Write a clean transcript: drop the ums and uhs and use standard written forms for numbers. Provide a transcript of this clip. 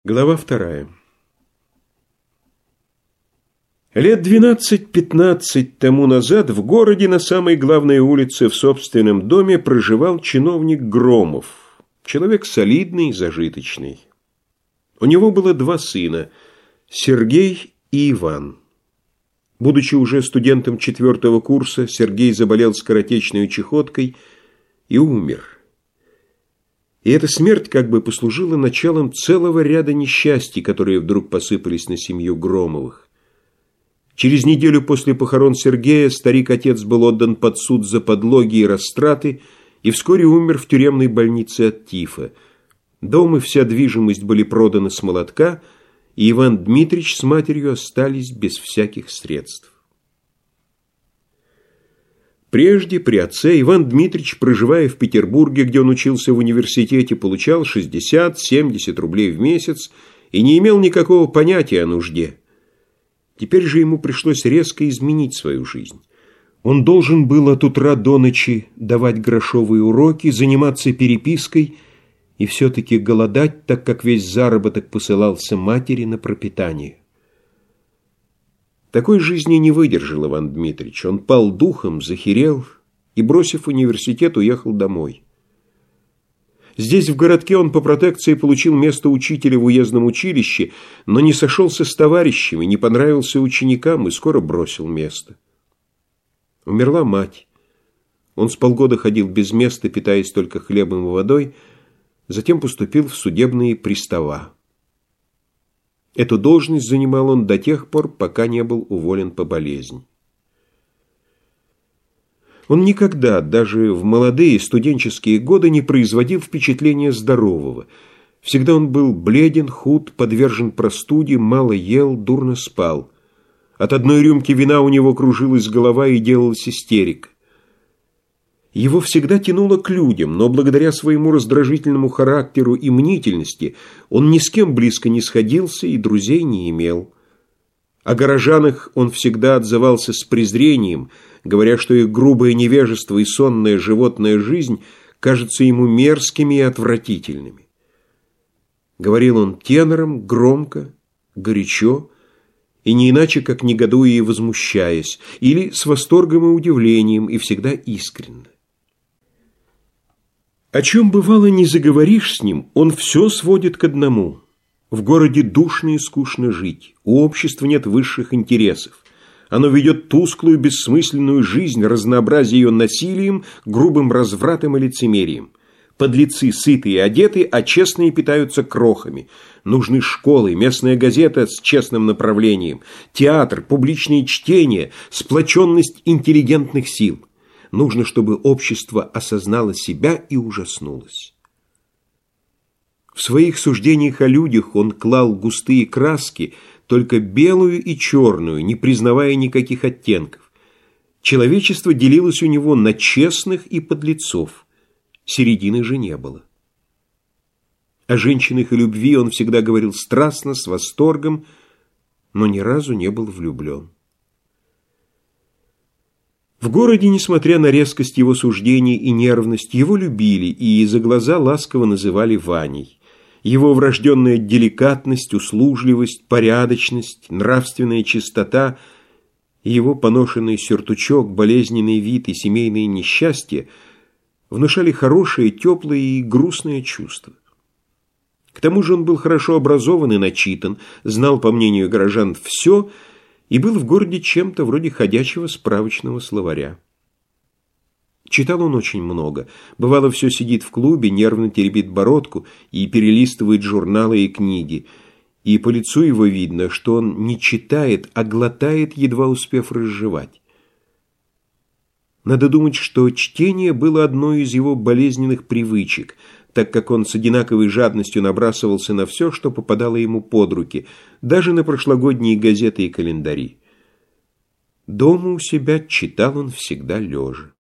Глава 2. Лет 12-15 тому назад в городе на самой главной улице в собственном доме проживал чиновник Громов, человек солидный, зажиточный. У него было два сына – Сергей и Иван. Будучи уже студентом 4-го курса, Сергей заболел скоротечной чахоткой и умер. И эта смерть как бы послужила началом целого ряда несчастий, которые вдруг посыпались на семью Громовых. Через неделю после похорон Сергея старик-отец был отдан под суд за подлоги и растраты и вскоре умер в тюремной больнице от тифа. Дом и вся движимость были проданы с молотка, и Иван Дмитрич с матерью остались без всяких средств. Прежде, при отце, Иван Дмитрич, проживая в Петербурге, где он учился в университете, получал 60-70 рублей в месяц и не имел никакого понятия о нужде. Теперь же ему пришлось резко изменить свою жизнь. Он должен был от утра до ночи давать грошовые уроки, заниматься перепиской и все-таки голодать, так как весь заработок посылался матери на пропитание. Такой жизни не выдержал Иван Дмитрич. Он пал духом, захерел и, бросив университет, уехал домой. Здесь, в городке, он по протекции получил место учителя в уездном училище, но не сошелся с товарищами, не понравился ученикам и скоро бросил место. Умерла мать. Он с полгода ходил без места, питаясь только хлебом и водой, затем поступил в судебные пристава. Эту должность занимал он до тех пор, пока не был уволен по болезни. Он никогда, даже в молодые студенческие годы, не производил впечатления здорового. Всегда он был бледен, худ, подвержен простуде, мало ел, дурно спал. От одной рюмки вина у него кружилась голова и делалась истерика. Его всегда тянуло к людям, но благодаря своему раздражительному характеру и мнительности он ни с кем близко не сходился и друзей не имел. О горожанах он всегда отзывался с презрением, говоря, что их грубое невежество и сонная животная жизнь кажутся ему мерзкими и отвратительными. Говорил он тенором, громко, горячо, и не иначе, как негодуя и возмущаясь, или с восторгом и удивлением, и всегда искренне. О чем бывало не заговоришь с ним, он все сводит к одному. В городе душно и скучно жить, у общества нет высших интересов. Оно ведет тусклую, бессмысленную жизнь, разнообразие ее насилием, грубым развратом и лицемерием. Подлецы сыты и одеты, а честные питаются крохами. Нужны школы, местная газета с честным направлением, театр, публичные чтения, сплоченность интеллигентных сил. Нужно, чтобы общество осознало себя и ужаснулось. В своих суждениях о людях он клал густые краски, только белую и черную, не признавая никаких оттенков. Человечество делилось у него на честных и подлецов. Середины же не было. О женщинах и любви он всегда говорил страстно, с восторгом, но ни разу не был влюблен. В городе, несмотря на резкость его суждений и нервность, его любили и за глаза ласково называли Ваней. Его врожденная деликатность, услужливость, порядочность, нравственная чистота и его поношенный сюртучок, болезненный вид и семейные несчастья внушали хорошее, теплое и грустное чувство. К тому же он был хорошо образован и начитан, знал, по мнению горожан, все и был в городе чем-то вроде ходячего справочного словаря. Читал он очень много. Бывало, все сидит в клубе, нервно теребит бородку и перелистывает журналы и книги. И по лицу его видно, что он не читает, а глотает, едва успев разжевать. Надо думать, что чтение было одной из его болезненных привычек, так как он с одинаковой жадностью набрасывался на все, что попадало ему под руки, даже на прошлогодние газеты и календари. Дома у себя читал он всегда лежа.